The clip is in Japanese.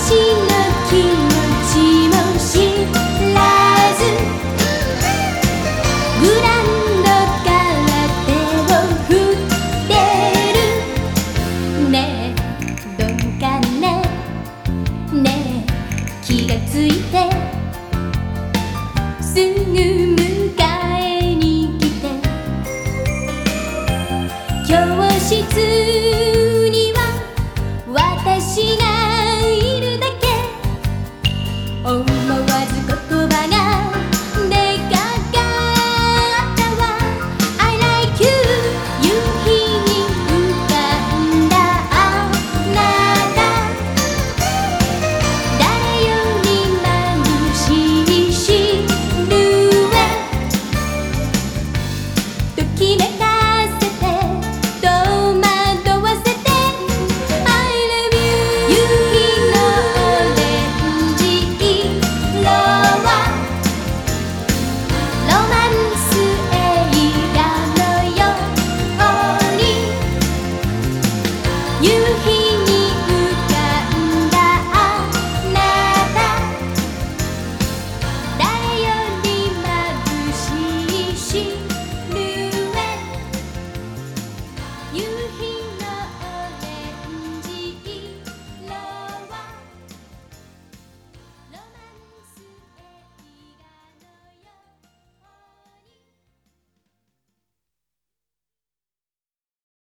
気持ちも知らずグランドから手を振ってるねえどうかねねえ気がついてすぐ迎えに来て教室には私がいるだけ思わず言葉が出かかったわ I like you 夕日に浮かんだあなた誰より眩しいシルエットときめかせて戸惑わせて I love you 夕日のオレンジ色はロマンス映画のように夕日